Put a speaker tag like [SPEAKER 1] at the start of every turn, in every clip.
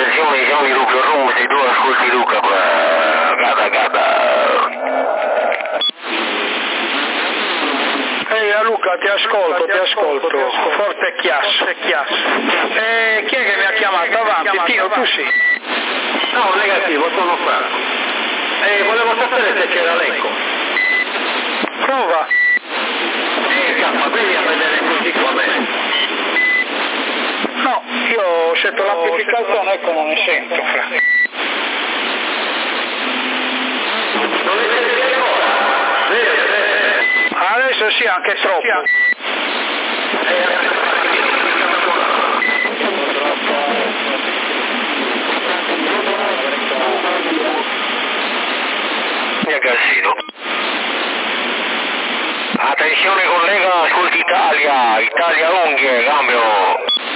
[SPEAKER 1] attenzione, Gianni Luca Rum, se tu ascolti Luca,
[SPEAKER 2] Ehi Luca, ti ascolto, forte e chiasso. Chi è che mi ha chiamato? Avanti, Tino, tu sì?
[SPEAKER 1] No, negativo, sono Franco. Volevo sapere se c'era l'eco.
[SPEAKER 2] Prova.
[SPEAKER 1] Ma quindi a vedere così com'è.
[SPEAKER 2] No, io sento l'amplificazione, ecco non ne sento, Fra.
[SPEAKER 1] Non mi senti ancora?
[SPEAKER 2] Adesso sì, anche troppo.
[SPEAKER 1] Mia casino. Attenzione collega, ascolti Italia unghie, cambio.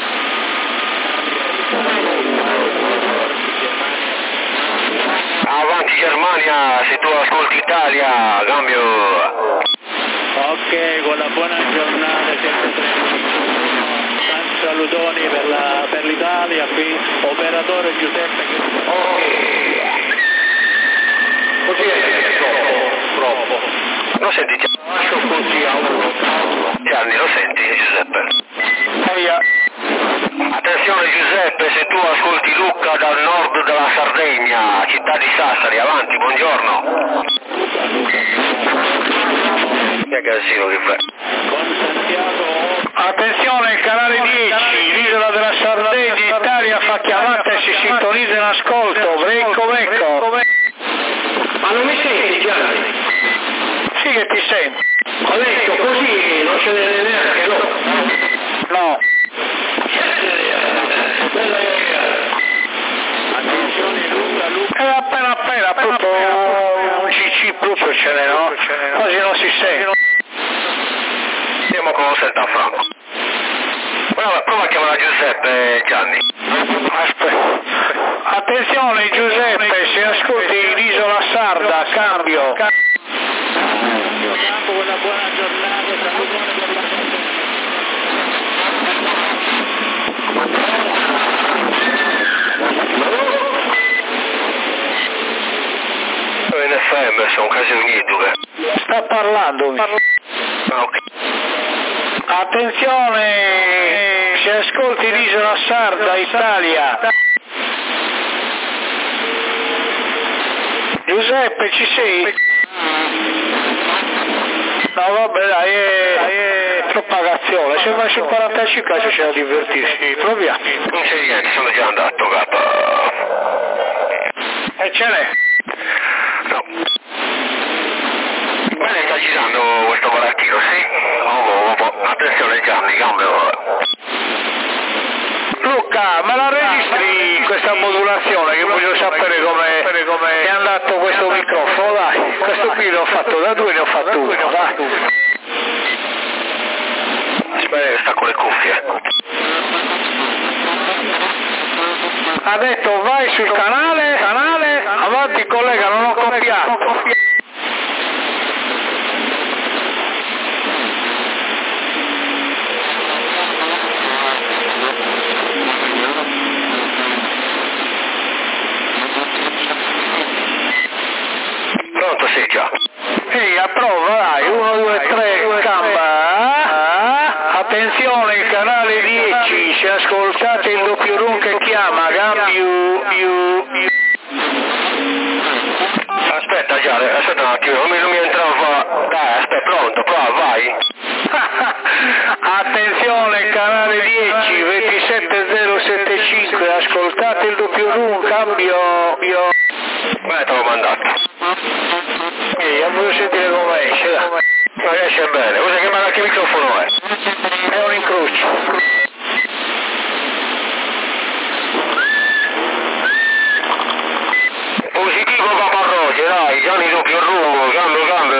[SPEAKER 1] Avanti Germania, se tu ascolti Italia, cambio.
[SPEAKER 3] Ok, con la buona giornata, tanti salutoni per l'Italia, qui operatore Giuseppe.
[SPEAKER 1] Ok. Così è troppo. Lo senti Gianni? Lascio così a uno. Gianni, lo senti Giuseppe? Attenzione Giuseppe, se tu ascolti Luca dal nord della Sardegna, città di Sassari, avanti, buongiorno. Che casino che fai?
[SPEAKER 2] Attenzione, il canale 10, l'isola della Sardegna, Italia fa chiamata e si sintonizza in ascolto, vecco.
[SPEAKER 1] Ma non mi senti Gianni?
[SPEAKER 2] Sì che ti sento.
[SPEAKER 1] Ho detto così, non ce ne neanche no.
[SPEAKER 2] No.
[SPEAKER 3] Attenzione Luca.
[SPEAKER 2] Appena, proprio un CC proprio ce n'è, no? Quasi non si sente.
[SPEAKER 1] Vediamo come lo senta Franco. Prova a chiamare Giuseppe Gianni.
[SPEAKER 2] Aspetta. Attenzione Giuseppe, se ascolti l'isola sarda, cambio.
[SPEAKER 3] Una buona giornata, salutone per la
[SPEAKER 1] In FM sono casi uniti.
[SPEAKER 2] Sta parlando.
[SPEAKER 1] Ok.
[SPEAKER 2] Attenzione, se ascolti l'isola sarda, Italia. Giuseppe, ci sei? No, vabbè, dai, è propagazione. Se vai sul 45 c'è da divertirsi. Proviamo.
[SPEAKER 1] Non c'è niente, sono già andato, capo.
[SPEAKER 2] E ce n'è?
[SPEAKER 1] No. Bene, sta girando questo barattino, sì? Attenzione Gianni, cambio.
[SPEAKER 2] Luca, me la registri questa modulazione che voglio sapere come è andato questo microfono, dai. Questo qui l'ho fatto da 2, ne ho fatto uno, dai.
[SPEAKER 1] Aspetta che sta con le cuffie.
[SPEAKER 2] Ha detto vai sul canale, avanti collega, non ho copiato.
[SPEAKER 1] Pronto, sì, già.
[SPEAKER 2] Ehi, a prova, dai, 1, 2, 3, camba. Attenzione, il canale 10, se ascoltate il doppio room che chiama, cambio.
[SPEAKER 1] Aspetta, già, aspetta un attimo, non mi entrava. Dai, aspetta, pronto, prova, vai.
[SPEAKER 2] Attenzione, il canale 10, 27075, ascoltate il doppio room, cambio.
[SPEAKER 1] Beh, te l'ho mandato.
[SPEAKER 2] Ehi, voglio sentire come esce, dai.
[SPEAKER 1] Ma esce bene, usa che che microfono è?
[SPEAKER 2] È un incrocio.
[SPEAKER 1] Positivo Caparroce, dai, Gianni doppio rumbo, cambio.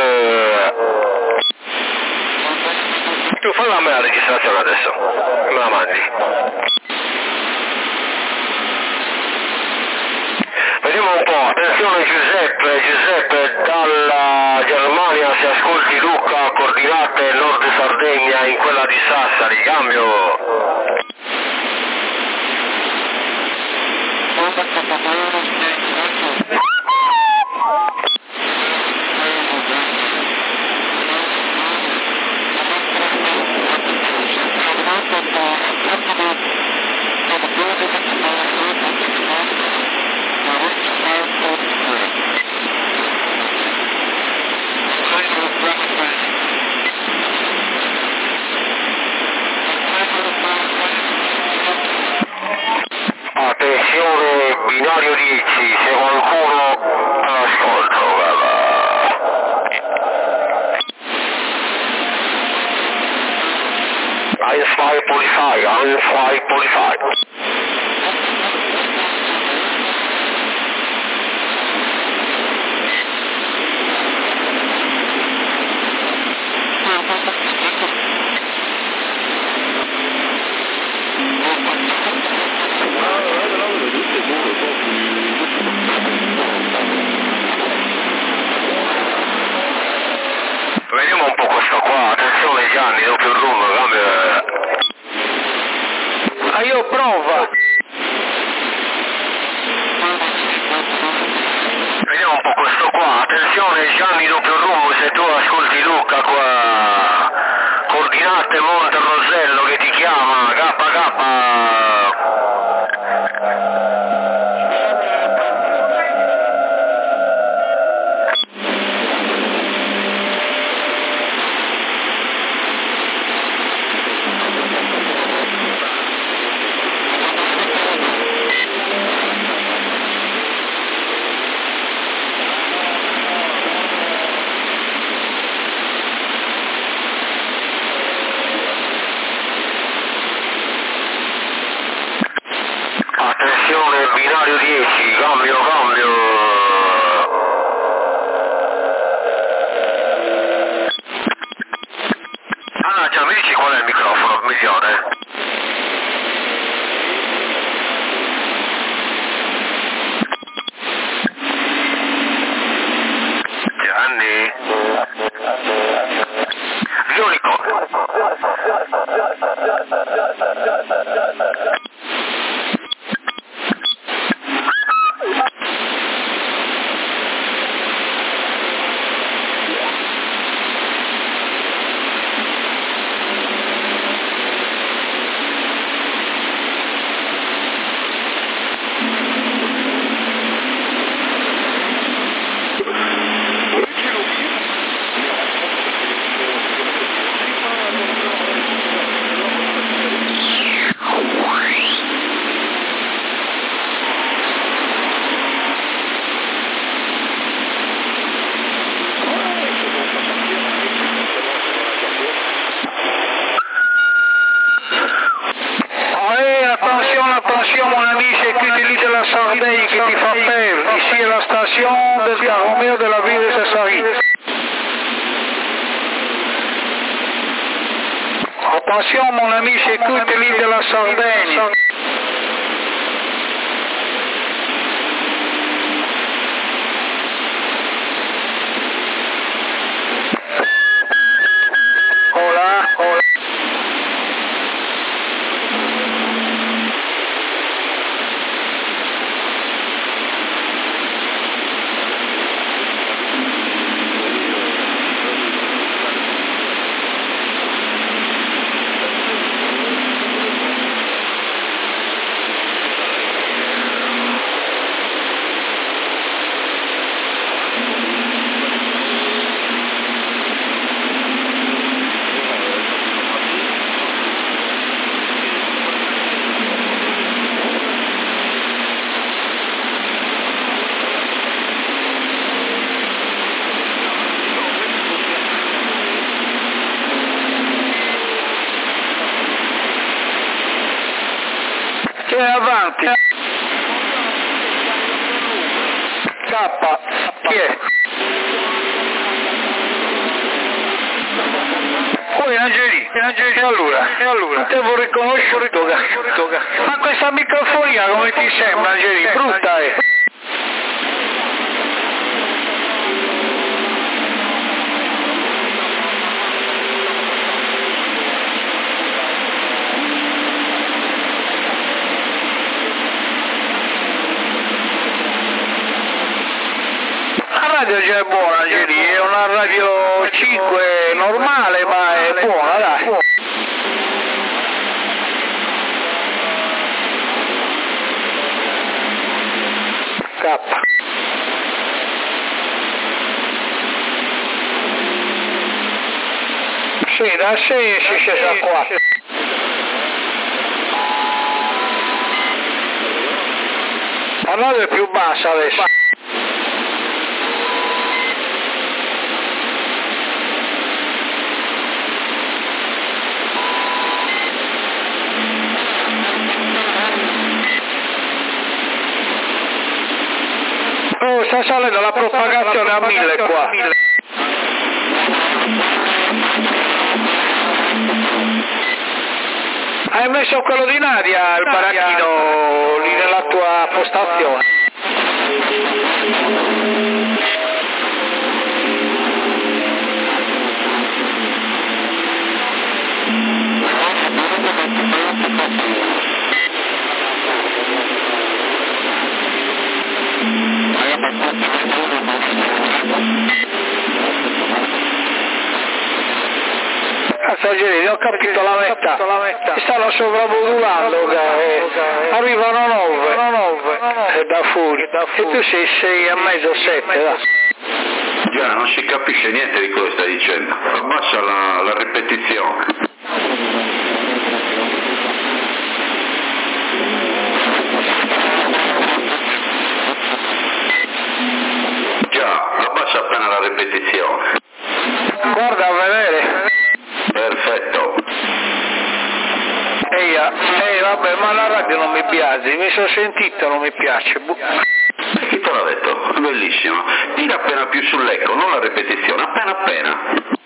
[SPEAKER 1] Tu falla a me la registrazione adesso, me la mandi. Vediamo un po', attenzione Giuseppe, dalla Germania se ascolti Luca, coordinate nord Sardegna in quella di Sassari, cambio. binario 10, se qualcuno all'ascolto, Einstein Polizei. Vediamo un po' questo qua, attenzione Gianni, doppio room, cambia.
[SPEAKER 2] Io prova.
[SPEAKER 1] Vediamo un po' questo qua, attenzione Gianni, doppio room, se tu ascolti Luca qua, coordinate Monte Rosello che ti chiama, KK. Attenzione, binario 10, cambio. Ah, già mi dici qual è il microfono, milione? Gianni? L'unico.
[SPEAKER 2] Attention mon ami, c'est qui utilise la Sardaigne qui ti fa perdre. Ici est la station del Carromeo de la ville de Sassari. Attention mon ami, c'est qui utilise la Sardaigne. Hola. Che è avanti? K, chi è? Poi Angeli, allora, te avevo riconosciuto, ma questa microfonia come ti sembra Angeli? Brutta è. La radio già è buona Angeli, è una radio 5 normale ma è buona dai. K. Sì, da 6 si scesa a 4. La radio è più bassa adesso. Oh, sta salendo la propagazione a 1000 qua. Hai messo quello di Nadia, il baracchino, lì nella tua postazione? Passaggeri, ho capito la metà. Stanno sovramodulando, arrivano 9 da fuori, e tu sei 6,5, 7, dai.
[SPEAKER 4] Già, non si capisce niente di quello che stai dicendo. Abbassa la ripetizione. Già, abbassa appena la ripetizione.
[SPEAKER 2] Guarda a vedere.
[SPEAKER 4] Perfetto.
[SPEAKER 2] Vabbè, ma la radio non mi piace, mi sono sentito, non mi piace.
[SPEAKER 4] Chi te l'ha detto? Bellissimo. Tira appena più sull'eco, non la ripetizione, appena.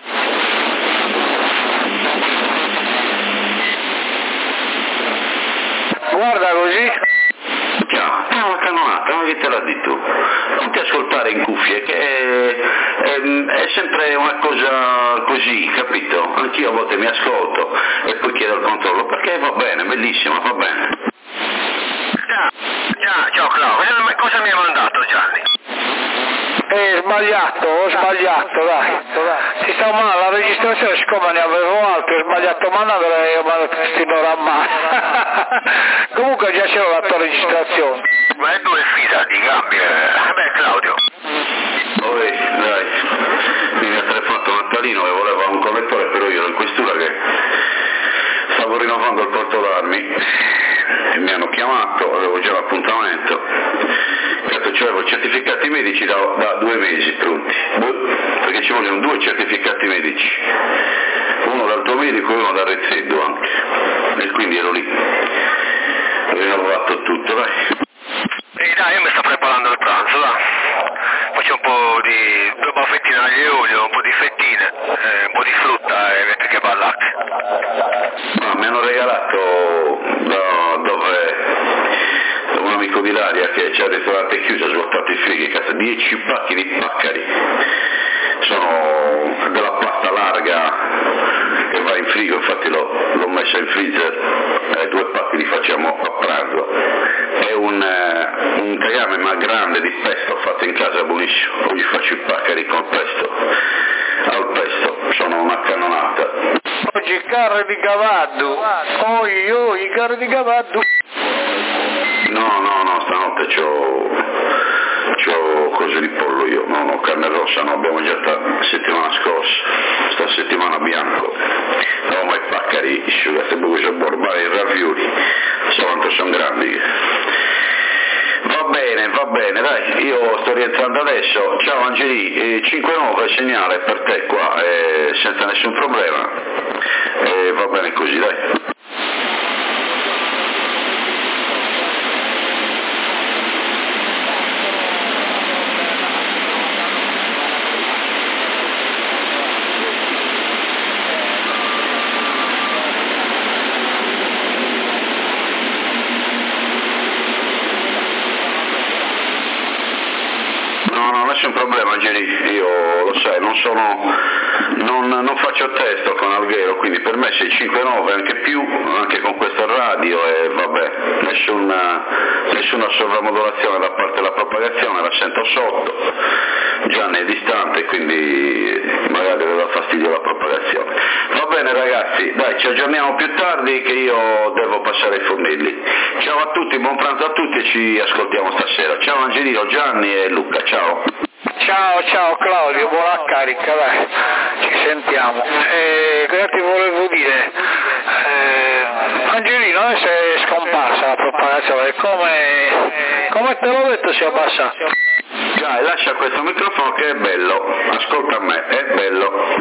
[SPEAKER 2] Guarda così.
[SPEAKER 4] Già, è una cannonata, ma che te l'ha detto? Non ti ascoltare in cuffie, che è sempre una cosa così, capito? Anch'io a volte mi ascolto e poi chiedo il controllo, perché va bene, bellissimo, va bene.
[SPEAKER 1] Ciao Claudio, cosa mi hai mandato Gianni?
[SPEAKER 2] Ho sbagliato, dai. Ti sta male la registrazione, siccome ne avevo altro, ho sbagliato mandare e ho mandato quest'ora a mano. Comunque già c'era la tua registrazione.
[SPEAKER 1] Ma è due fila di gambe, beh Claudio.
[SPEAKER 4] Poi, dai, mi ha telefonato Nattalino e voleva un collettore, però io ero in questura che stavo rinnovando il porto d'armi e mi hanno chiamato, avevo già l'appuntamento. C'avevo certificati medici da 2 mesi pronti, perché ci vogliono 2 certificati medici, uno dal tuo medico e uno dal Rezzedo anche, e quindi ero lì, ho rinnovato tutto, dai.
[SPEAKER 1] Dai, io mi sto preparando il pranzo, dai. Faccio un po' di 2 baffettine aglio e olio, un po' di fettine, un po' di frutta e mentre che va al latte.
[SPEAKER 4] No, mi hanno regalato un amico di Laria che c'è il ristorante chiuso, ha svuotato i frighi, cazzo, 10 pacchi di paccari, sono della pasta larga che va in frigo, infatti l'ho messa in freezer, 2 pacchi li facciamo a pranzo, è un caiame ma grande di pesto fatto in casa, buonissimo, poi gli faccio i paccari con pesto, al pesto, sono una cannonata.
[SPEAKER 2] Oggi carne di cavallo, oi, carne di cavallo.
[SPEAKER 4] No, stanotte c'ho cose di pollo io, no, carne rossa no, abbiamo già la settimana scorsa, sta settimana bianco, no, ma i paccari, i sciugati, poi c'ho borbare i ravioli, sono grandi. Va bene, dai, io sto rientrando adesso, ciao Angeli, 5-9 segnale per te qua, senza nessun problema, va bene così, dai. No, nessun problema Angeli, io lo sai, non faccio testo con Alghero, quindi per me sei 5-9 anche più, anche con questa radio e vabbè, nessuna sovramodulazione da parte della propagazione, la sento sotto, Gianni è distante quindi magari le dà fastidio la propagazione. Va bene ragazzi, dai, ci aggiorniamo più tardi che io devo passare ai fornelli. Ciao a tutti, buon pranzo a tutti e ci ascoltiamo stasera. Ciao Angelino, Gianni e Luca, ciao.
[SPEAKER 2] Ciao Claudio, buona carica, dai, ci sentiamo. Cosa ti volevo dire? Angelino adesso è scomparsa la propagazione, come come te l'ho detto si abbassa.
[SPEAKER 4] Dai, lascia questo microfono che è bello, ascolta a me, è bello.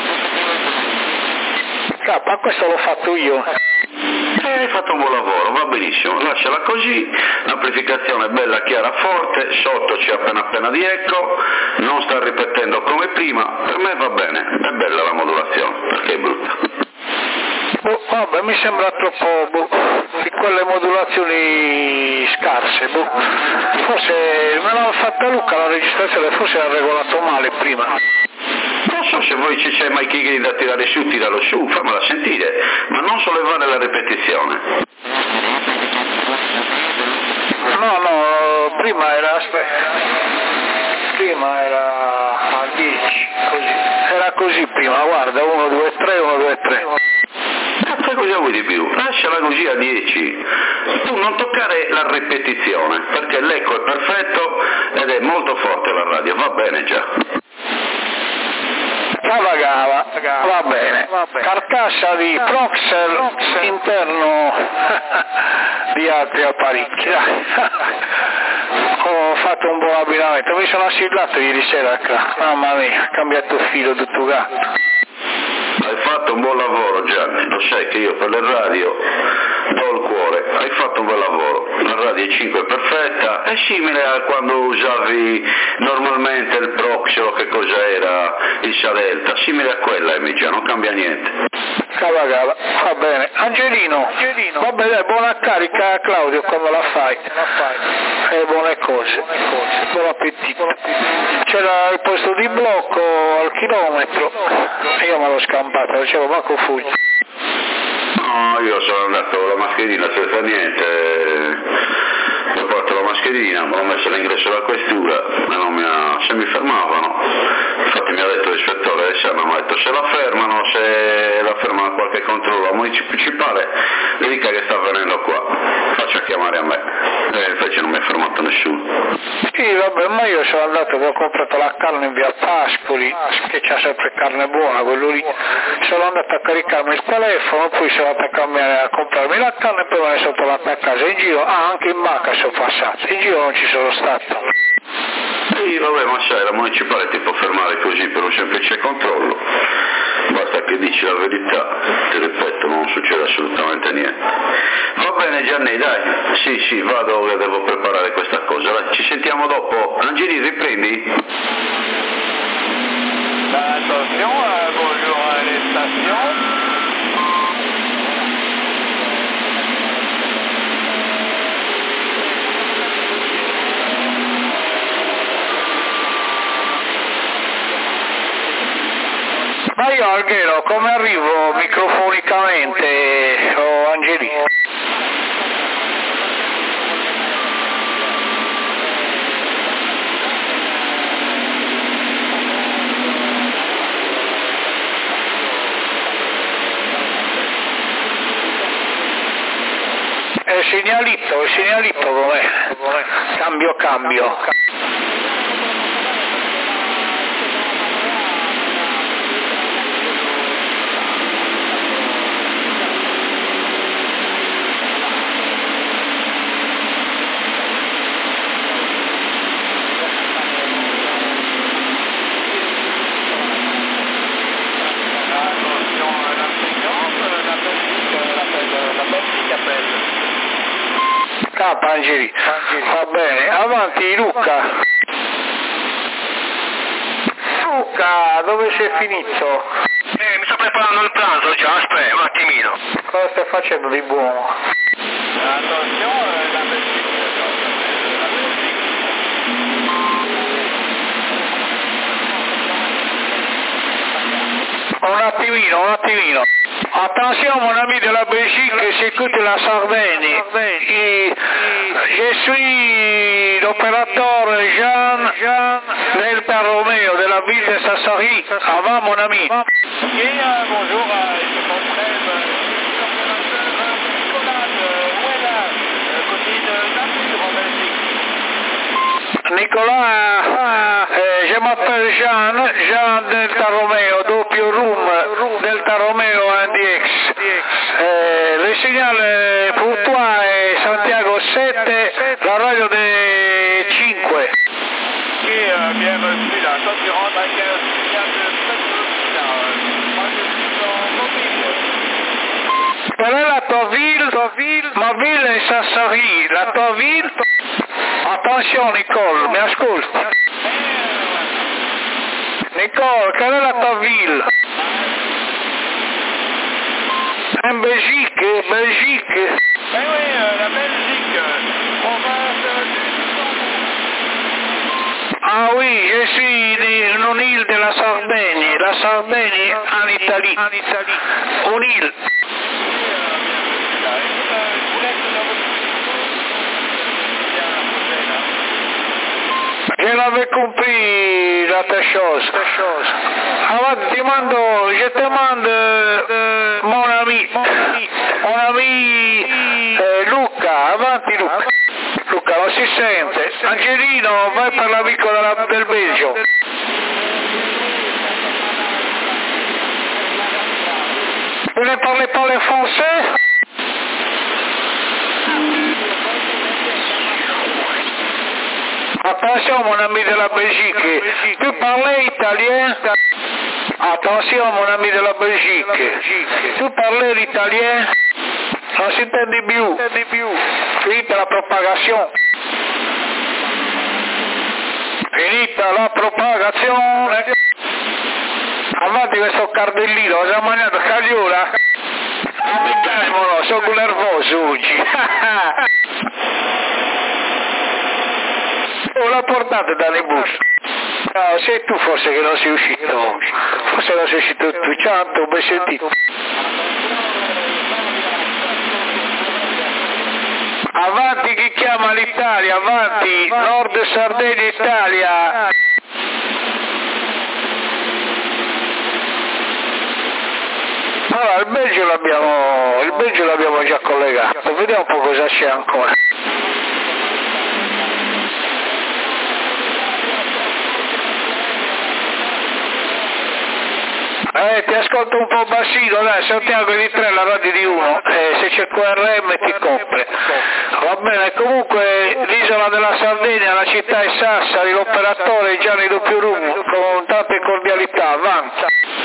[SPEAKER 2] Questo l'ho fatto io.
[SPEAKER 4] Hai fatto un buon lavoro, va benissimo, lasciala così, l'amplificazione è bella, chiara, forte, sotto c'è appena di eco, non sta ripetendo come prima, per me va bene, è bella la modulazione, perché è brutta.
[SPEAKER 2] Vabbè, mi sembra troppo di quelle modulazioni scarse, forse me l'ha fatta Luca la registrazione, forse l'ha regolato male prima.
[SPEAKER 4] Non so se voi ci c'è mai chi da tirare su, tiralo su, fammela sentire, ma non sollevare la ripetizione.
[SPEAKER 2] No, prima era a 10, così. Era così prima, guarda, 1, 2, 3, 1, 2, 3.
[SPEAKER 4] Cosa vuoi di più? Lasciala così a 10. Tu non toccare la ripetizione, perché l'eco è perfetto ed è molto forte la radio, va bene già.
[SPEAKER 2] Cavagava, va bene. Carcassa di Proxer interno di altri apparecchi. Ho fatto un buon abbinamento, mi sono assillato ieri sera, mamma mia, ho cambiato filo tutto gatto.
[SPEAKER 4] Hai fatto un buon lavoro Gianni, lo sai che io per le radio do il cuore, hai fatto un bel lavoro, la radio 5 è perfetta, è simile a quando usavi normalmente il Proxero, che cosa era, il Sadelta, simile a quella Emilia, non cambia niente.
[SPEAKER 2] Cavagava, va bene. Angelino, va bene, buona carica Claudio quando la fai. E buone cose, buon appetito. C'era il posto di blocco al chilometro e io me l'ho scampato, dicevo Marco Fugli.
[SPEAKER 4] No, io sono andato con la mascherina senza niente, ho portato la mascherina, ho messo all'ingresso della questura e se mi fermavano, infatti mi ha detto l'ispettore mi ha detto se la fermano qualche controllo municipale, mi dica che sta avvenendo qua, faccia chiamare a me, e invece non mi ha fermato nessuno.
[SPEAKER 2] Sì, vabbè, ma io sono andato, ho comprato la carne in via Pascoli, che c'ha sempre carne buona, quello lì, sono andato a caricarmi il telefono, poi sono andato a comprarmi la carne e poi me ne sono tornato a casa, in giro, anche in banca sono passato, in giro non ci sono stato.
[SPEAKER 4] Sì, vabbè, ma sai, la municipale ti può fermare così per un semplice controllo, basta che dici la verità, ti ripeto, non succede assolutamente niente. Va bene Gianni, dai, sì, vado che devo preparare questa cosa, dai, ci sentiamo dopo. Angeli, riprendi?
[SPEAKER 3] Attention, bonjour à les stations.
[SPEAKER 2] Ma io Alghero, come arrivo microfonicamente, Angeli? Il segnalito com'è? Cambio. Angeli, va bene, avanti Luca, dove sei finito?
[SPEAKER 1] Mi sto preparando il pranzo già, aspetta un attimino.
[SPEAKER 2] Cosa stai facendo di buono? Un attimino. Attention mon ami de la Belgique, j'écoute la Sardaigne. Je suis l'opérateur Jean Delta Romeo de la ville de Sassari. Avant mon ami.
[SPEAKER 3] Bonjour,
[SPEAKER 2] Nicolas, je m'appelle Jean Delta Romeo, doppio room Delta Romeo NDX. Le signal pour toi est Santiago 7, la radio de
[SPEAKER 3] bien reçu là. Toi tu rentres à 15 moi je suis en mobile.
[SPEAKER 2] Qual è la tua ville? Ma ville è Sassari, la tua ville? Attenzione Nicole, mi ascolti? Nicole, qual è la tua ville? En Belgique.
[SPEAKER 3] Ben oui, la Belgique, province du
[SPEAKER 2] Ah oui, je suis une île de la Sardaigne. La Sardaigne en Italie. Une île. Je l'avais compris la ta chose. Alors je te demande mon ami Luca, avanti Luca. Luca, non si sente. Angelino, vai per l'amico del Belgio. Vous ne parlez pas le français? Attention mon ami de la Belgique, tu parles italien? Attention mon ami de la Belgique, tu parles l'italien? Non si intende più, finita la propagazione. Finita la propagazione. Avanti questo cardellino, si è mangiato cagliola? Amicamono, sono nervoso oggi. Oh, la portate dalle bus. No, sei tu forse che non sei uscito. Forse non sei uscito tu, ciao, ben sentito. Avanti chi chiama l'Italia, avanti, Nord Sardegna Italia. Allora, il Belgio l'abbiamo già collegato, vediamo un po' cosa c'è ancora. Ti ascolto un po' bassino, dai, Santiago di 3, la radio di 1, se c'è QRM ti copre. Va bene, comunque l'isola della Sardegna, la città è Sassari, l'operatore è Gianni Doppiurum, con tante cordialità, avanti.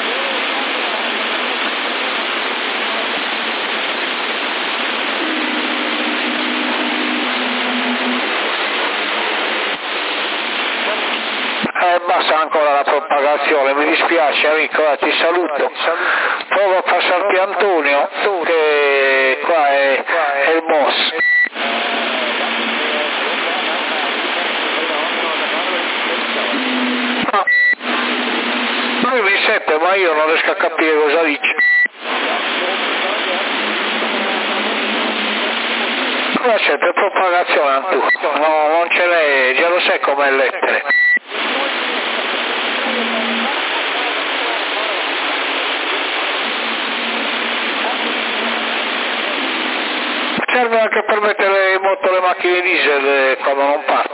[SPEAKER 2] Basta ancora la propagazione, mi dispiace amico, ti saluto. Provo a passarti Antonio, che qua è il boss. Lui mi sente, ma io non riesco a capire cosa dice. Cosa c'è per propagazione Antonio? No, non ce l'è, già lo sai com'è lettere. Serve anche per mettere in moto le macchine diesel quando non partono.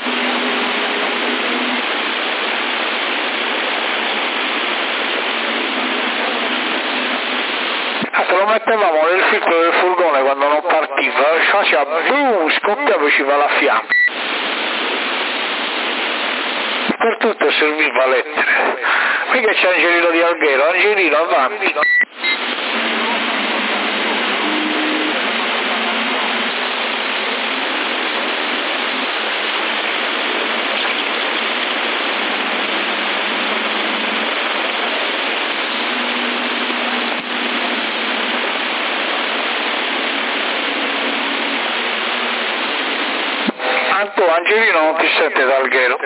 [SPEAKER 2] Se lo mettevamo nel filtro del furgone quando non partiva, faceva boom, scoppiava e usciva la fiamma. Per tutto serviva lettere. Qui che c'è Angelino di Alghero, Angelino avanti. Angelino non ti sente da Alghero.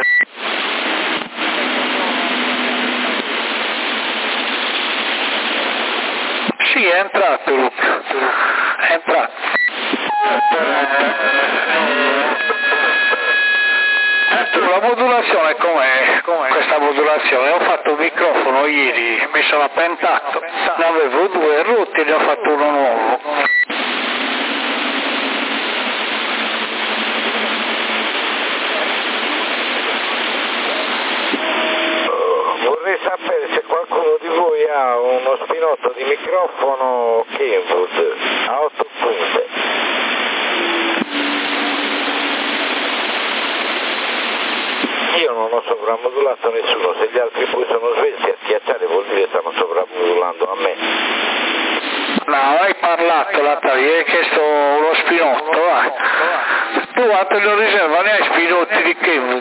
[SPEAKER 2] Sì, è entrato Luca, è entrato. La modulazione com'è? Questa modulazione? Ho fatto un microfono ieri, mi sono appentato, ne avevo 2 rotti e ne ho fatto uno nuovo.
[SPEAKER 5] Vorrei sapere se qualcuno di voi ha uno spinotto di microfono Kenwood a 8 punte. Io non ho sovrammodulato nessuno, se gli altri poi sono svelti a schiacciare vuol dire che stanno sovrammodulando a me.
[SPEAKER 2] No, hai parlato l'altra lì, hai chiesto uno spinotto, vai. Tu a te lo riserva, ne hai spinotti di Kenwood.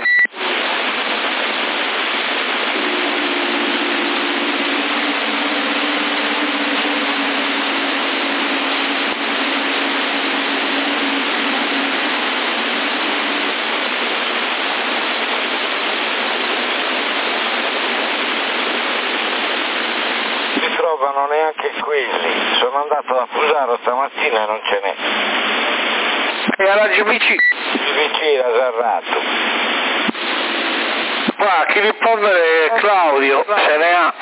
[SPEAKER 5] Trovano neanche quelli, sono andato da Fusaro stamattina e non ce n'è.
[SPEAKER 2] E alla GBC?
[SPEAKER 5] GBC era serrato.
[SPEAKER 2] Qua chi rispondere è Claudio, se ne ha.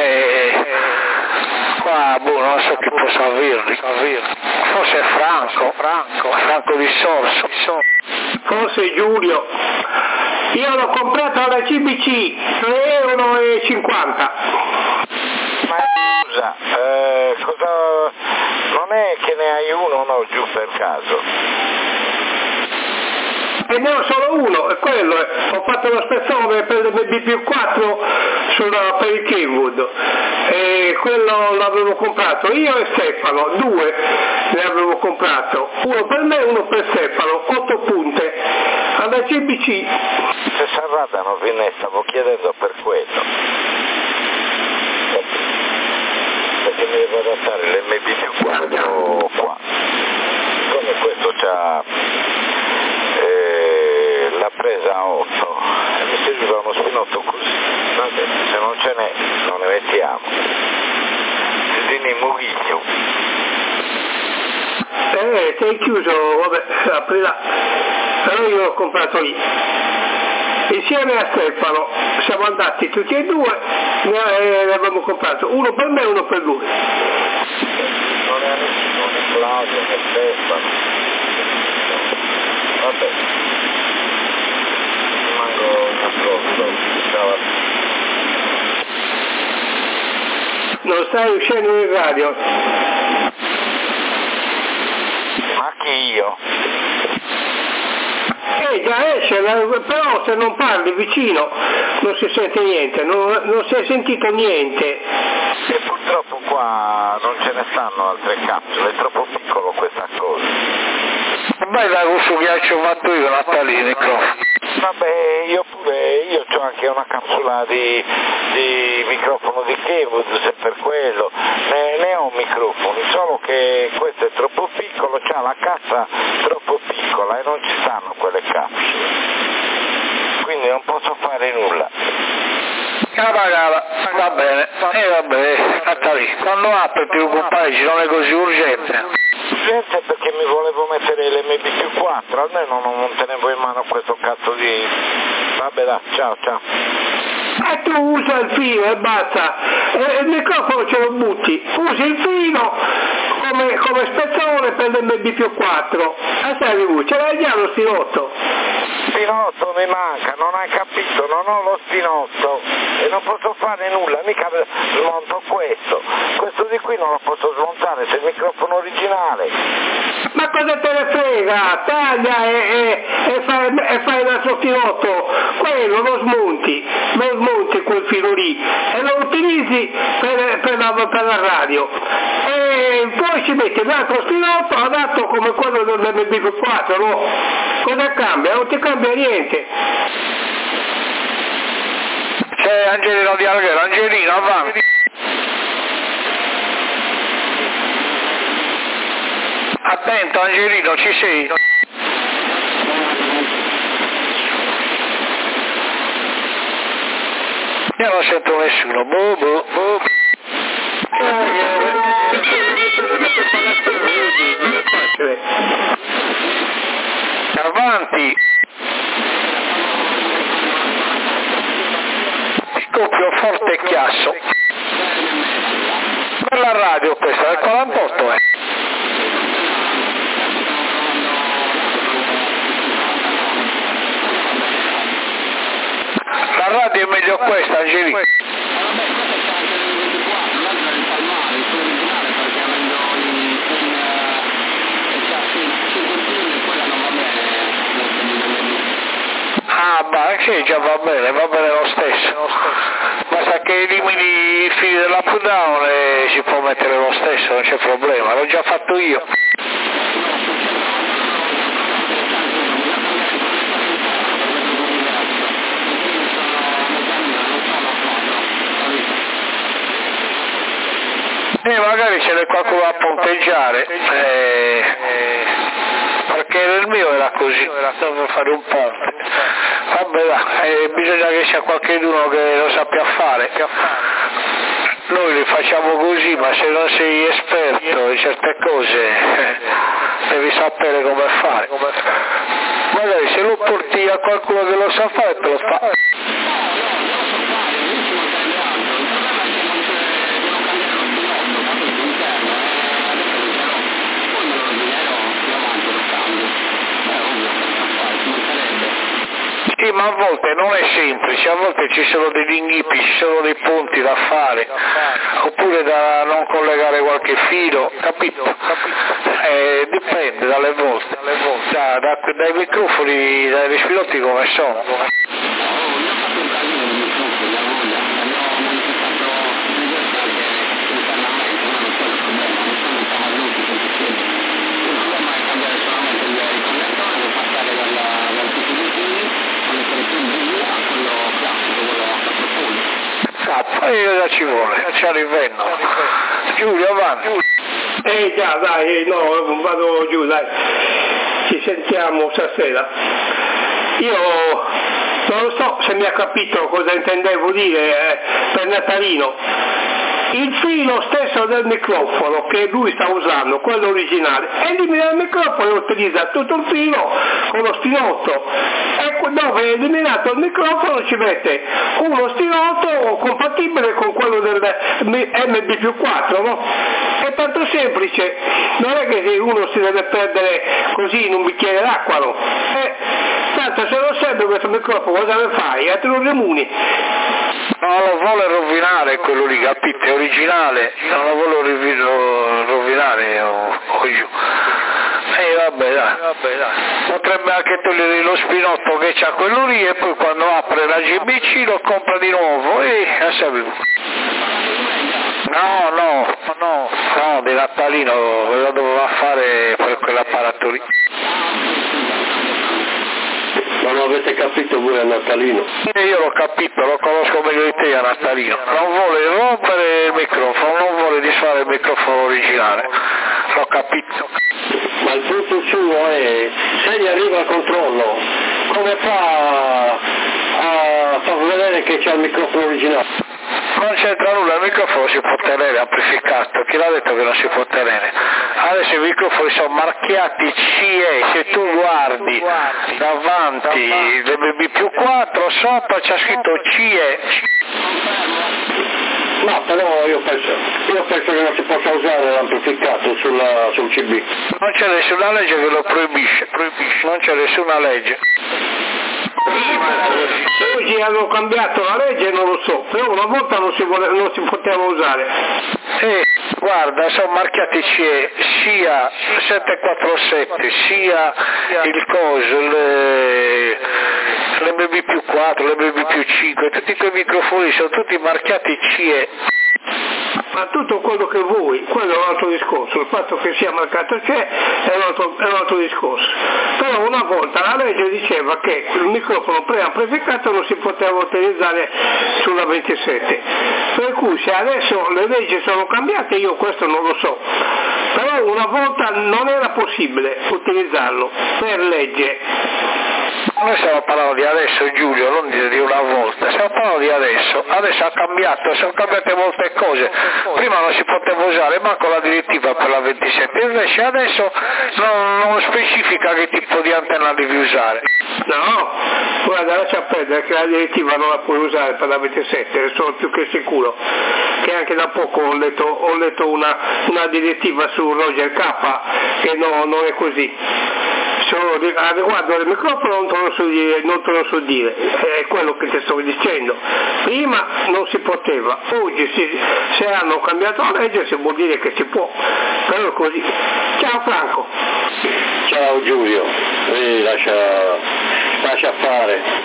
[SPEAKER 2] Qua non so chi può servirli. Forse è Franco di Sorso.
[SPEAKER 6] Forse Giulio. Io l'ho comprato alla CBC, €3,50.
[SPEAKER 5] Ma scusa, non è che ne hai uno no giù per caso?
[SPEAKER 6] E ne ho solo uno, è quello, ho fatto lo spezzone per il B+4 per il Kenwood, e quello l'avevo comprato io e Stefano, 2 ne avevo comprato, uno per me e uno per Stefano, 8 punte, alla CBC.
[SPEAKER 5] Se Sarrada non viene, stavo chiedendo per quello. Perché mi devo adattare l'MB+4 qua. Come questo c'ha la presa a 8 e mi serviva uno spinotto così. Vabbè, se non ce n'è non ne mettiamo. Tieni mughicchio.
[SPEAKER 6] Sei chiuso, vabbè, aprirà. Però io l'ho comprato lì. Insieme a Stefano siamo andati tutti e due, ne abbiamo comprato uno per me e uno per lui.
[SPEAKER 5] Non è nessuno, né Claudio né Stefano. Vabbè. Rimango nascosto. Ciao.
[SPEAKER 6] Non stai uscendo in radio?
[SPEAKER 5] Ma chi io?
[SPEAKER 6] Già esce, però se non parli vicino non si sente niente, non si è sentito niente.
[SPEAKER 5] E purtroppo qua non ce ne stanno altre capsule, è troppo piccolo questa cosa.
[SPEAKER 2] Vai da questo ghiaccio fatto io, Natalini,
[SPEAKER 5] Vabbè, io ho anche una capsula di microfono di Kenwood, se per quello, ne ho microfoni, solo che questo è troppo piccolo, c'ha la cassa troppo piccola e non ci stanno quelle capsule, quindi non posso fare nulla.
[SPEAKER 2] Va bene, vabbè, Natalini, quando apre ti preoccupare, non è così urgente.
[SPEAKER 5] Urgente perché mi volevo mettere l'MB+4, almeno non tenevo in mano questo cazzo di... Vabbè dai, ciao.
[SPEAKER 6] E tu usa il filo e basta, il microfono ce lo butti, usi il filo come spezzone per l'MB+4, ce l'hai già lo spinotto?
[SPEAKER 5] Spinotto mi manca, non hai capito, non ho lo spinotto e non posso fare nulla, mica smonto questo di qui non lo posso smontare, c'è il microfono originale.
[SPEAKER 6] Ma cosa te ne frega, taglia e fai l'altro spinotto, quello lo smonti quel filo lì e lo utilizzi per la radio e poi ci metti l'altro spinotto adatto come quello dell'MB+4, no? Cosa cambia? Non ti cambia niente.
[SPEAKER 2] C'è Angelino di Alghero, Angelino avanti. Attento Angelino, ci sei? Io non sento nessuno, boh. Avanti. Scoppio forte e chiasso. Per la radio questa, è 48 La radio è meglio questa, Angelino. sì, già va bene lo stesso. Basta che elimini i fili dell'up down e si può mettere lo stesso, non c'è problema, l'ho già fatto io. Magari ce n'è qualcuno a ponteggiare, perché nel mio era così, dovevo fare un ponte. Vabbè, bisogna che sia qualcuno che lo sappia fare. Noi li facciamo così, ma se non sei esperto in certe cose devi sapere come fare. Magari se lo porti a qualcuno che lo sa fare te lo fa. Sì, ma a volte non è semplice, a volte ci sono degli inghipi, ci sono dei ponti da fare, oppure da non collegare qualche filo, capito? Dipende dalle volte, dai microfoni, dai respirotti come sono. Cosa ci vuole? Ci arrivano. Giulio, avanti.
[SPEAKER 6] Già, dai, no, vado giù, dai. Ci sentiamo stasera. Io non lo so se mi ha capito cosa intendevo dire per Natalino. Il filo stesso del microfono che lui sta usando, quello originale, elimina il microfono e utilizza tutto il filo con lo stinotto. E dove è eliminato il microfono ci mette uno stinotto compatibile con quello del MB+4, no? È tanto semplice, non è che uno si deve perdere così in un bicchiere d'acqua, no? Tanto se non serve questo microfono cosa ne fai? A te lo remuni.
[SPEAKER 2] Non lo vuole rovinare quello lì, capite? È originale, non lo vuole rovinare o giù. Vabbè dai, potrebbe anche togliere lo spinotto che c'ha quello lì e poi quando apre la GBC lo compra di nuovo e sapevo. No, di Natalino lo doveva fare per quell'apparato lì.
[SPEAKER 7] Ma non avete capito voi a Natalino?
[SPEAKER 2] Io l'ho capito, lo conosco meglio di te a Natalino. Non vuole rompere il microfono, non vuole disfare il microfono originale. L'ho capito.
[SPEAKER 7] Ma il punto suo è, se gli arriva il controllo, come fa a far vedere che c'è il microfono originale?
[SPEAKER 2] Non c'entra nulla, il microfono si può tenere amplificato, chi l'ha detto che non si può tenere? Adesso i microfoni sono marchiati CE, se tu guardi davanti l'MB+4 sopra c'è scritto CE.
[SPEAKER 7] No, però io penso che non si possa usare l'amplificato sul CB.
[SPEAKER 2] Non c'è nessuna legge che lo proibisce, non c'è nessuna legge.
[SPEAKER 6] Oggi hanno cambiato la legge, non lo so, però una volta non si poteva usare.
[SPEAKER 2] Guarda, sono marchiati CE, sia 747, sia il coso, l'MB+4, l'MB+5, tutti quei microfoni sono tutti marchiati CE.
[SPEAKER 6] Ma tutto quello che vuoi, quello è un altro discorso, il fatto che sia marcato CE è un altro discorso. Però una volta la legge diceva che il microfono preamplificato non si poteva utilizzare sulla 27, per cui se adesso le leggi sono cambiate io questo non lo so, però una volta non era possibile utilizzarlo per legge.
[SPEAKER 2] Noi stiamo parlando di adesso, Giulio, non di una volta, stiamo parlando di adesso ha cambiato, sono cambiate molte cose, prima non si poteva usare manco la direttiva per la 27, invece adesso non specifica che tipo di antenna devi usare.
[SPEAKER 6] No, guarda, lascia perdere che la direttiva non la puoi usare per la 27, sono più che sicuro, che anche da poco ho letto una direttiva su Roger K che non è così. A riguardo del microfono non te lo so dire, è quello che ti sto dicendo. Prima non si poteva, oggi se hanno cambiato la legge si vuol dire che si può, però così. Ciao Franco.
[SPEAKER 7] Ciao Giulio, lascia fare.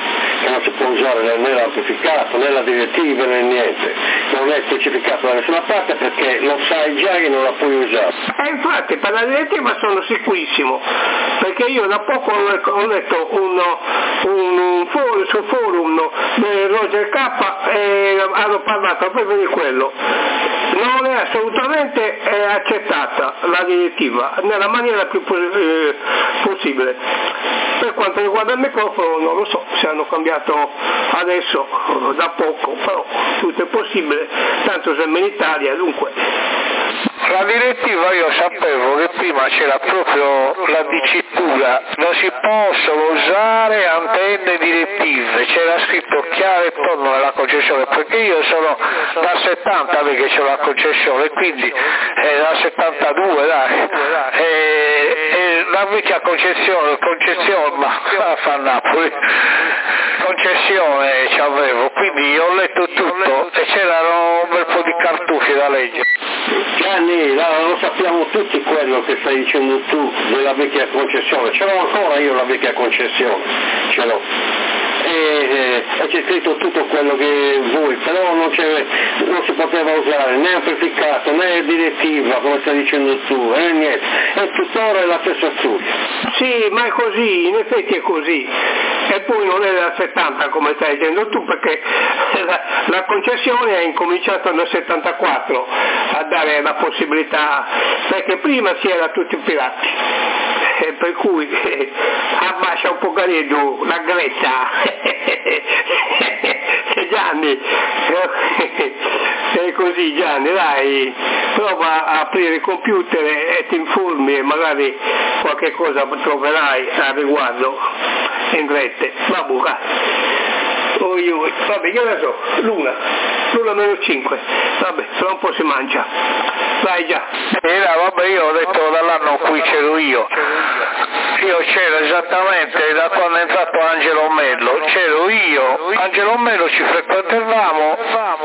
[SPEAKER 7] che non si può usare né l'amplificato, né la direttiva, né niente, non è specificato da nessuna parte perché lo sai già che non la puoi usare.
[SPEAKER 6] Infatti per la direttiva sono sicurissimo, perché io da poco ho letto un forum sul forum di Roger K e hanno parlato proprio di quello. Non è assolutamente accettata la direttiva nella maniera più possibile. Per quanto riguarda il microfono non lo so se hanno cambiato adesso da poco, però tutto è possibile, tanto siamo in Italia, dunque.
[SPEAKER 2] La direttiva io sapevo che prima c'era proprio la dicitura, non si possono usare antenne direttive, c'era scritto chiaro e tondo nella concessione, perché io sono dal 70 che c'ho la concessione, quindi dal 72 dai, e la vecchia concessione, ma fa Napoli, concessione c'avevo, quindi ho letto tutto e c'erano un bel po' di cartucci da leggere.
[SPEAKER 7] Gianni, lo sappiamo tutti quello che stai dicendo tu della vecchia concessione, ce l'ho ancora io la vecchia concessione, ce l'ho. E c'è scritto tutto quello che vuoi, però non si poteva usare né amplificato né direttiva come stai dicendo tu, niente, e tuttora è la stessa storia.
[SPEAKER 6] Sì, ma è così, in effetti è così, e poi non è dal 70 come stai dicendo tu, perché la concessione ha incominciato nel 74 a dare la possibilità, perché prima si era tutti pirati, per cui abbascia un po' giù la Grecia. Gianni, è così Gianni, dai, prova a aprire il computer e ti informi e magari qualche cosa troverai a riguardo in rete. Vabbè, che ne so, l'una meno 5, vabbè, tra un po' si mangia, vai già.
[SPEAKER 2] Vabbè, io ho detto dall'anno in cui c'ero io c'ero esattamente da quando è entrato Angelo Mello, c'ero io, Angelo Mello ci frequentavamo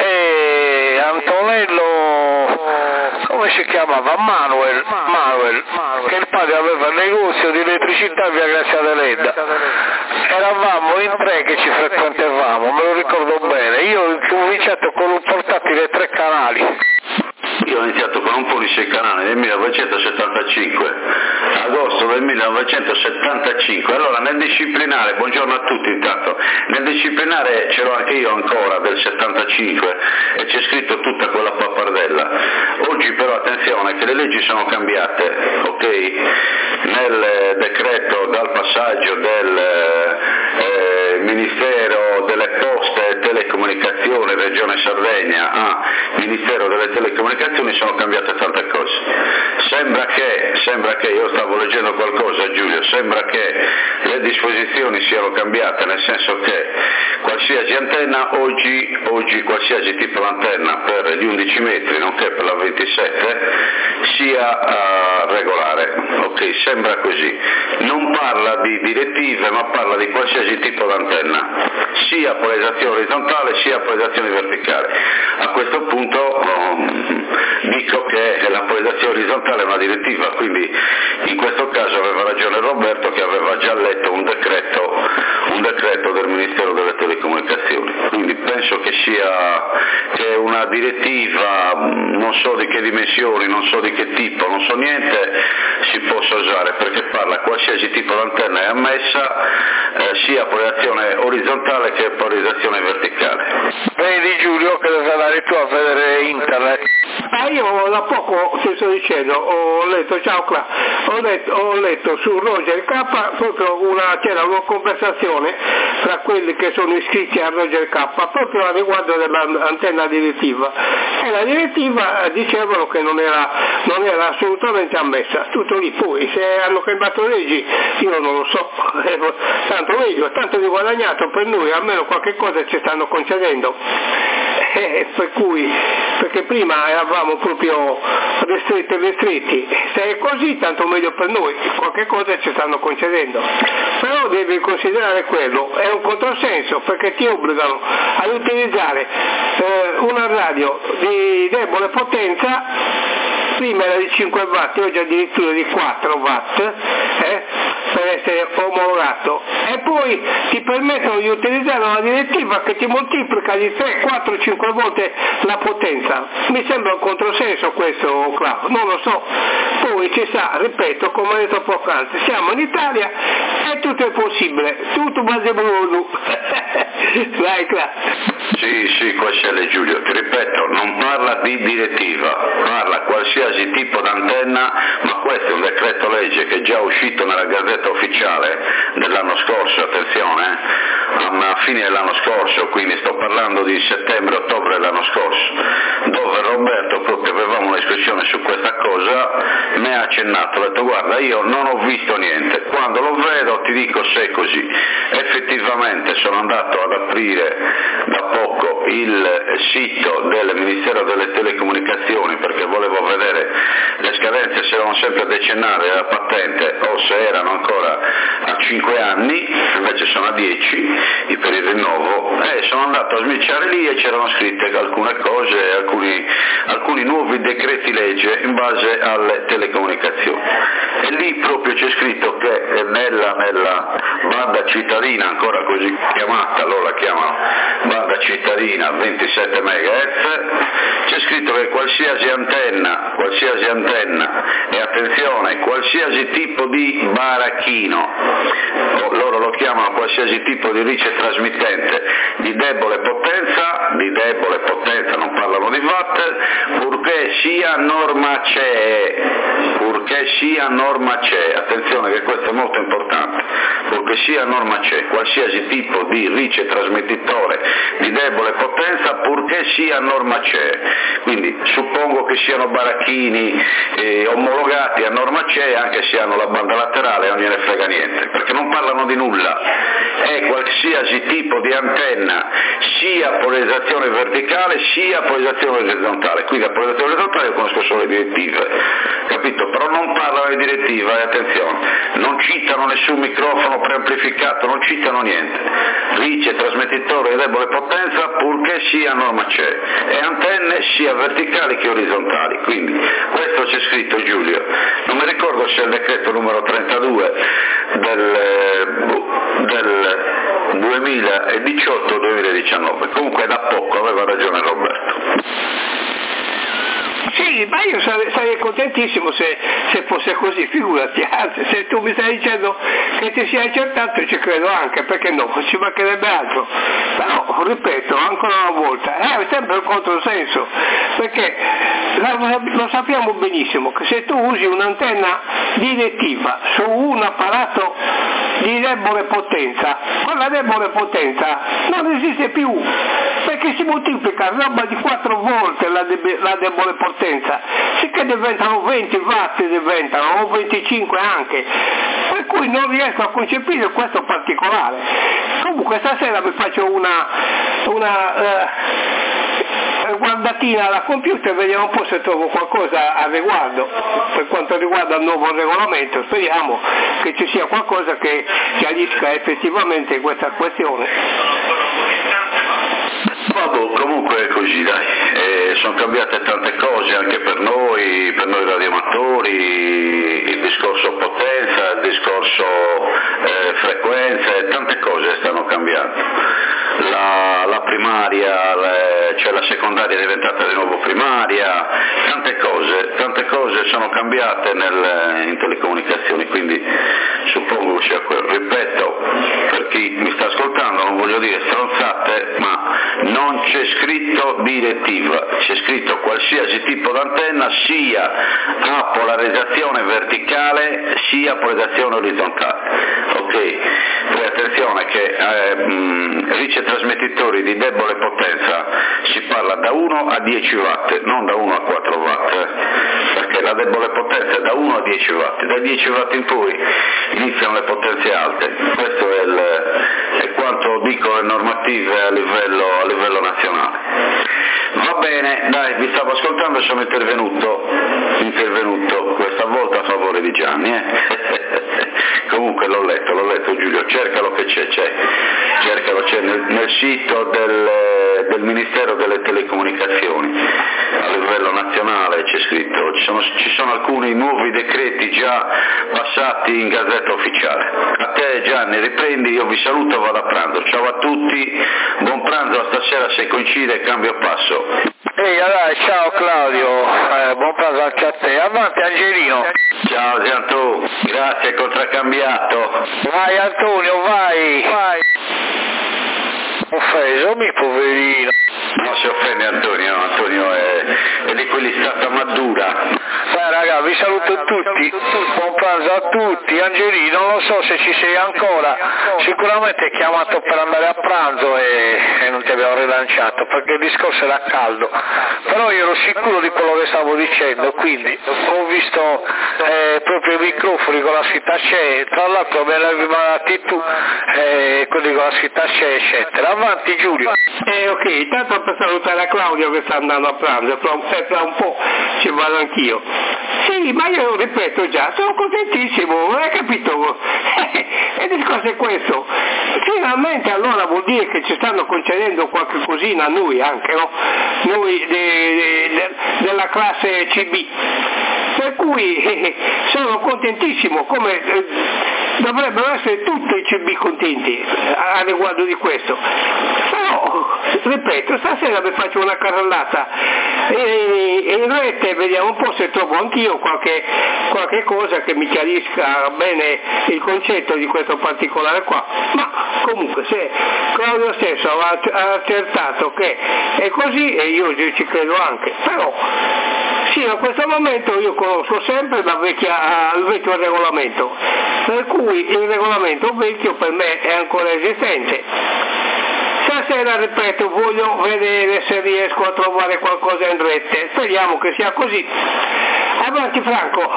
[SPEAKER 2] e Antonello, come si chiamava? Manuel, che il padre aveva il negozio di elettricità a via Grazia Deledda. Eravamo in tre che ci frequentavamo, me lo ricordo bene. Io ho cominciato con un portatile 3 canali.
[SPEAKER 4] Io ho iniziato con un Polysce canale nel 1975, agosto del 1975, allora nel disciplinare, buongiorno a tutti intanto, nel disciplinare ce l'ho anche io ancora del 75 e c'è scritto tutta quella pappardella. Oggi però attenzione che le leggi sono cambiate, ok? Nel decreto dal passaggio del Ministero delle Poste e Telecomunicazioni Regione Sardegna a Ministero delle Telecomunicazioni sono cambiate tante cose. Sembra che io stavo leggendo qualcosa, Giulio, sembra che le disposizioni siano cambiate, nel senso che qualsiasi antenna oggi qualsiasi tipo di antenna per gli 11 metri nonché per la 27 sia regolare, ok? Sembra così. Non parla di direttive ma parla di qualsiasi tipo di antenna, sia polarizzazione orizzontale sia polarizzazione verticale. A questo punto dico che la polarizzazione orizzontale è una direttiva, quindi in questo caso aveva ragione Roberto che aveva già letto un decreto del Ministero delle Telecomunicazioni, quindi penso che è una direttiva, non so di che dimensioni, non so di che tipo, non so niente, si possa usare perché parla qualsiasi tipo di antenna è ammessa, sia polarizzazione orizzontale che polarizzazione verticale.
[SPEAKER 2] Vedi Giulio che devi andare tu a vedere internet.
[SPEAKER 6] Io da poco ti sto dicendo, ho letto, ciao Cla, ho letto su Roger K proprio c'era una conversazione tra quelli che sono iscritti a Roger K proprio a riguardo dell'antenna direttiva, e la direttiva dicevano che non era assolutamente ammessa, tutto lì. Poi se hanno cambiato leggi io non lo so, tanto meglio, tanto di guadagnato per noi, almeno qualche cosa ci stanno concedendo, per cui, perché prima eravamo proprio ristretti, se è così tanto meglio per noi, qualche cosa ci stanno concedendo, però devi considerare quello, è un controsenso perché ti obbligano ad utilizzare una radio di debole potenza, prima era di 5 watt, oggi addirittura di 4 watt, per essere omologato, e poi ti permettono di utilizzare una direttiva che ti moltiplica di 3, 4, 5 volte la potenza. Mi sembra un controsenso questo, Claudio, non lo so. Poi ci sta, ripeto, come ho detto poc'anzi, siamo in Italia e tutto è possibile, tutto base blu. Vai, Claudio.
[SPEAKER 4] Sì, Quascelle Giulio, ti ripeto, non parla di direttiva, parla qualsiasi tipo d'antenna, ma questo è un decreto legge che è già uscito nella Gazzetta Ufficiale dell'anno scorso, attenzione, a fine dell'anno scorso, quindi sto parlando di settembre-ottobre dell'anno scorso, dove Roberto, proprio avevamo una discussione su questa cosa, mi ha accennato, ha detto guarda io non ho visto niente, quando lo vedo ti dico se è così. Effettivamente sono andato ad aprire da poco il sito del Ministero delle Telecomunicazioni perché volevo vedere le scadenze se erano sempre decennali della patente o se erano ancora a 5 anni, invece sono a 10 per il rinnovo, e sono andato a smicciare lì e c'erano scritte alcune cose, alcuni nuovi decreti legge in base alle telecomunicazioni, e lì proprio c'è scritto che nella banda cittadina, ancora così chiamata, loro la chiamano banda cittadina 27 MHz, c'è scritto che qualsiasi antenna e attenzione, qualsiasi tipo di baracchino, loro lo chiamano qualsiasi tipo di ricetrasmittente di debole potenza, non parlano di watt, purché sia norma CE, attenzione che questo è molto importante, purché sia norma CE, qualsiasi tipo di ricetrasmettitore di debole potenza purché sia norma CE, quindi suppongo che siano baracchini omologati a norma CE anche se hanno la banda laterale, non gliene frega niente, perché non parlano di nulla, è qualsiasi tipo di antenna, sia polarizzazione verticale sia polarizzazione orizzontale, quindi la polarizzazione orizzontale io conosco solo le direttive, capito? Però non parlano di direttiva, e attenzione, non citano nessun microfono preamplificato, non citano niente, rice trasmettitore di debole potenza purché sia norma CE, e antenne sia verticali che orizzontali, quindi questo c'è scritto, Giulio, non mi ricordo se è il decreto numero 32 del 2018-2019, comunque da poco, aveva ragione Roberto.
[SPEAKER 6] Sì, ma io sarei contentissimo se fosse così, figurati, anzi se tu mi stai dicendo che ti sia accertato ci credo anche, perché no, ci mancherebbe altro, però ripeto ancora una volta, è sempre un controsenso, perché lo sappiamo benissimo che se tu usi un'antenna direttiva su un apparato di debole potenza, quella debole potenza non esiste più, perché si moltiplica roba di 4 volte la debole potenza, sicché diventano 20 watt o 25 anche, per cui non riesco a concepire questo particolare. Comunque stasera vi faccio una guardatina alla computer, vediamo un po' se trovo qualcosa a riguardo per quanto riguarda il nuovo regolamento, speriamo che ci sia qualcosa che chiarisca effettivamente questa questione.
[SPEAKER 4] Vabbè, comunque è così, dai, sono cambiate tante cose anche per noi radioamatori, il discorso potenza, il discorso frequenze, tante cose stanno cambiando. La primaria, cioè la secondaria è diventata di nuovo primaria, tante cose sono cambiate in telecomunicazioni, quindi suppongo sia quello. Ripeto, per chi mi sta ascoltando, non voglio dire stronzate, ma non c'è scritto direttiva, c'è scritto qualsiasi tipo d'antenna sia a polarizzazione verticale sia a polarizzazione orizzontale, ok? Poi attenzione che ricetrasmettitori di debole potenza si parla da 1 a 10 watt, non da 1 a 4 watt, perché la debole potenza è da 1 a 10 watt, da 10 watt in poi iniziano le potenze alte, questo è quanto dicono le normative a livello nazionale. Va bene, dai, vi stavo ascoltando e sono intervenuto questa volta a favore di Gianni. Comunque l'ho letto Giulio, cercalo che c'è nel sito del Ministero delle Telecomunicazioni, a livello nazionale c'è scritto, ci sono alcuni nuovi decreti già passati in Gazzetta Ufficiale. A te Gianni, riprendi, io vi saluto, vado a pranzo, ciao a tutti, buon pranzo, a stasera se coincide cambio passo.
[SPEAKER 2] Ehi, dai, ciao Claudio, buon pranzo anche a te, avanti Angelino.
[SPEAKER 4] Ciao Giantu, grazie, contraccambiato.
[SPEAKER 2] Vai Antonio, vai. Offesomi, poverino.
[SPEAKER 4] Non si offende Antonio è di quelli stata madura.
[SPEAKER 2] Dai raga, vi saluto tutti, buon pranzo a tutti. Angelino, non so se ci sei ancora, sicuramente hai chiamato per andare a pranzo e non ti abbiamo rilanciato perché il discorso era caldo, però io ero sicuro di quello che stavo dicendo, quindi ho visto proprio i microfoni con la scritta c'è, tra l'altro me l'avevi mandati tu, quelli con la scritta c'è eccetera. Avanti Giulio.
[SPEAKER 6] Ok, tanto per salutare a Claudio che sta andando a pranzo, fra un po' ci vado anch'io. Sì, ma io ripeto già, sono contentissimo, hai capito? E il discorso è questo, finalmente allora vuol dire che ci stanno concedendo qualche cosina a noi anche, no? Noi della classe CB, per cui sono contentissimo, come dovrebbero essere tutti i CB contenti a riguardo di questo. Però, ripeto, stasera vi faccio una carrellata e in rete vediamo un po' se trovo anch'io qualche cosa che mi chiarisca bene il concetto di questo particolare qua, ma comunque se Claudio stesso ha accertato che è così e io ci credo anche, però sì, a questo momento io conosco sempre il vecchio regolamento, per cui il regolamento vecchio per me è ancora esistente. Stasera, ripeto, voglio vedere se riesco a trovare qualcosa in rete, speriamo che sia così. Avanti Franco.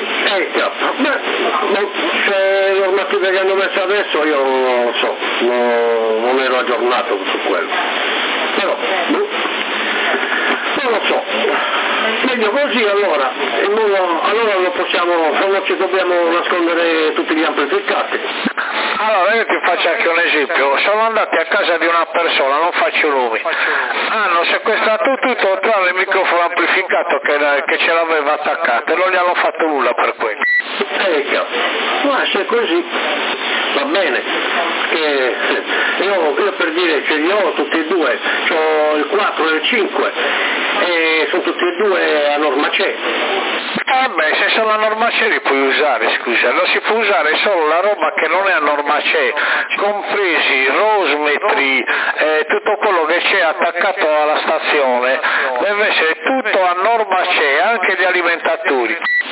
[SPEAKER 7] Se normative che hanno messo adesso io non lo so, non ero aggiornato su quello, però non lo so. Meglio così allora lo possiamo, non ci dobbiamo nascondere tutti gli amplificati.
[SPEAKER 2] Allora io ti faccio anche un esempio, sono andati a casa di una persona, non faccio nomi, hanno sequestrato tutto tranne il microfono amplificato che ce l'aveva attaccato e non gli hanno fatto nulla per quello.
[SPEAKER 7] Ma se così va bene, che io per dire ce li ho tutti e due, ho il 4 e il 5 e sono tutti e due a norma CE.
[SPEAKER 2] Se sono a norma CE li puoi usare, scusa, non si può usare solo la roba che non è a norma CE, compresi rosmetri, tutto quello che c'è attaccato alla stazione, deve essere tutto a norma CE, anche gli alimentatori.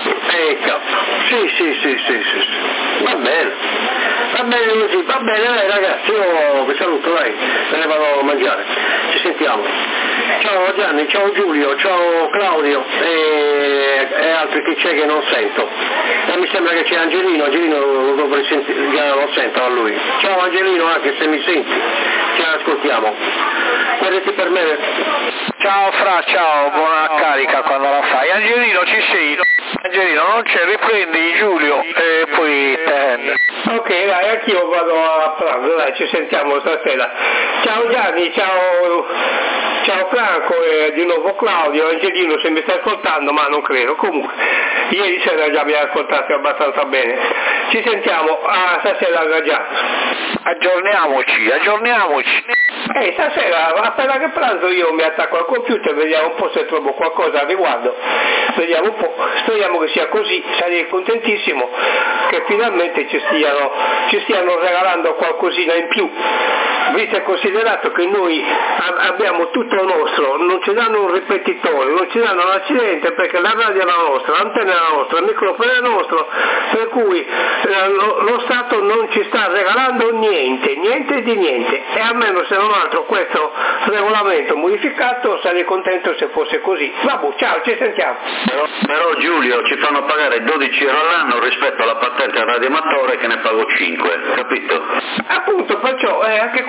[SPEAKER 7] Sì, va bene così, va bene dai ragazzi, io vi saluto, dai, me ne vado a mangiare, ci sentiamo. Ciao Gianni, ciao Giulio, ciao Claudio e altri che c'è che non sento. E mi sembra che c'è Angelino lo dovrei sentire, già lo sento a lui. Ciao Angelino, anche se mi senti, ci ascoltiamo. Guardati per me.
[SPEAKER 2] Ciao Fra, ciao, buona carica quando la fai. Angelino ci sei? Angelino non c'è, riprendi Giulio e poi
[SPEAKER 6] Ok, dai, anch'io vado a pranzo, dai, ci sentiamo stasera. Ciao Gianni, ciao Franco e di nuovo Claudio, Angelino se mi stai ascoltando, ma non credo, comunque ieri sera già mi hai ascoltato abbastanza bene. Ci sentiamo stasera già.
[SPEAKER 2] Aggiorniamoci.
[SPEAKER 6] Stasera appena che pranzo io mi attacco al computer, vediamo un po' se trovo qualcosa al riguardo, vediamo un po', speriamo che sia così, sarei contentissimo che finalmente ci stiano regalando qualcosina in più, visto e considerato che noi abbiamo tutto nostro, non ci danno un ripetitore, non ci danno un accidente perché la radio è la nostra, l'antenna è la nostra, il microfono è nostro, per cui lo Stato non ci sta regalando niente di niente, e almeno se non altro questo regolamento modificato sarei contento se fosse così. Vabbè, ciao, ci sentiamo.
[SPEAKER 4] Però Giulio ci fanno pagare 12 euro all'anno rispetto alla patente al radioamatore che ne pago 5, capito?
[SPEAKER 6] Appunto, perciò anche questo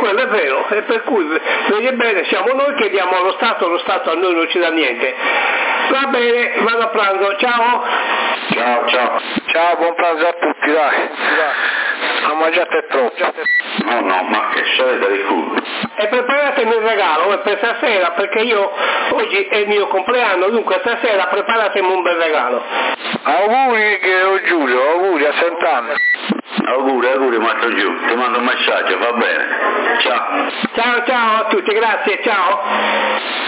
[SPEAKER 6] quello è vero, e per cui vedi bene, siamo noi che diamo allo Stato a noi non ci dà niente. Va bene, vado a pranzo, ciao!
[SPEAKER 2] Ciao, buon pranzo a tutti, dai. Non mangiate troppo.
[SPEAKER 4] No, ma che scelta di culo.
[SPEAKER 6] E preparatemi il regalo per stasera, perché io oggi è il mio compleanno, dunque stasera preparatemi un bel regalo.
[SPEAKER 2] Auguri Giulio, auguri a 60 anni.
[SPEAKER 4] Auguri Maestro Giù, ti mando un messaggio, va bene. Ciao
[SPEAKER 6] a tutti, grazie, ciao.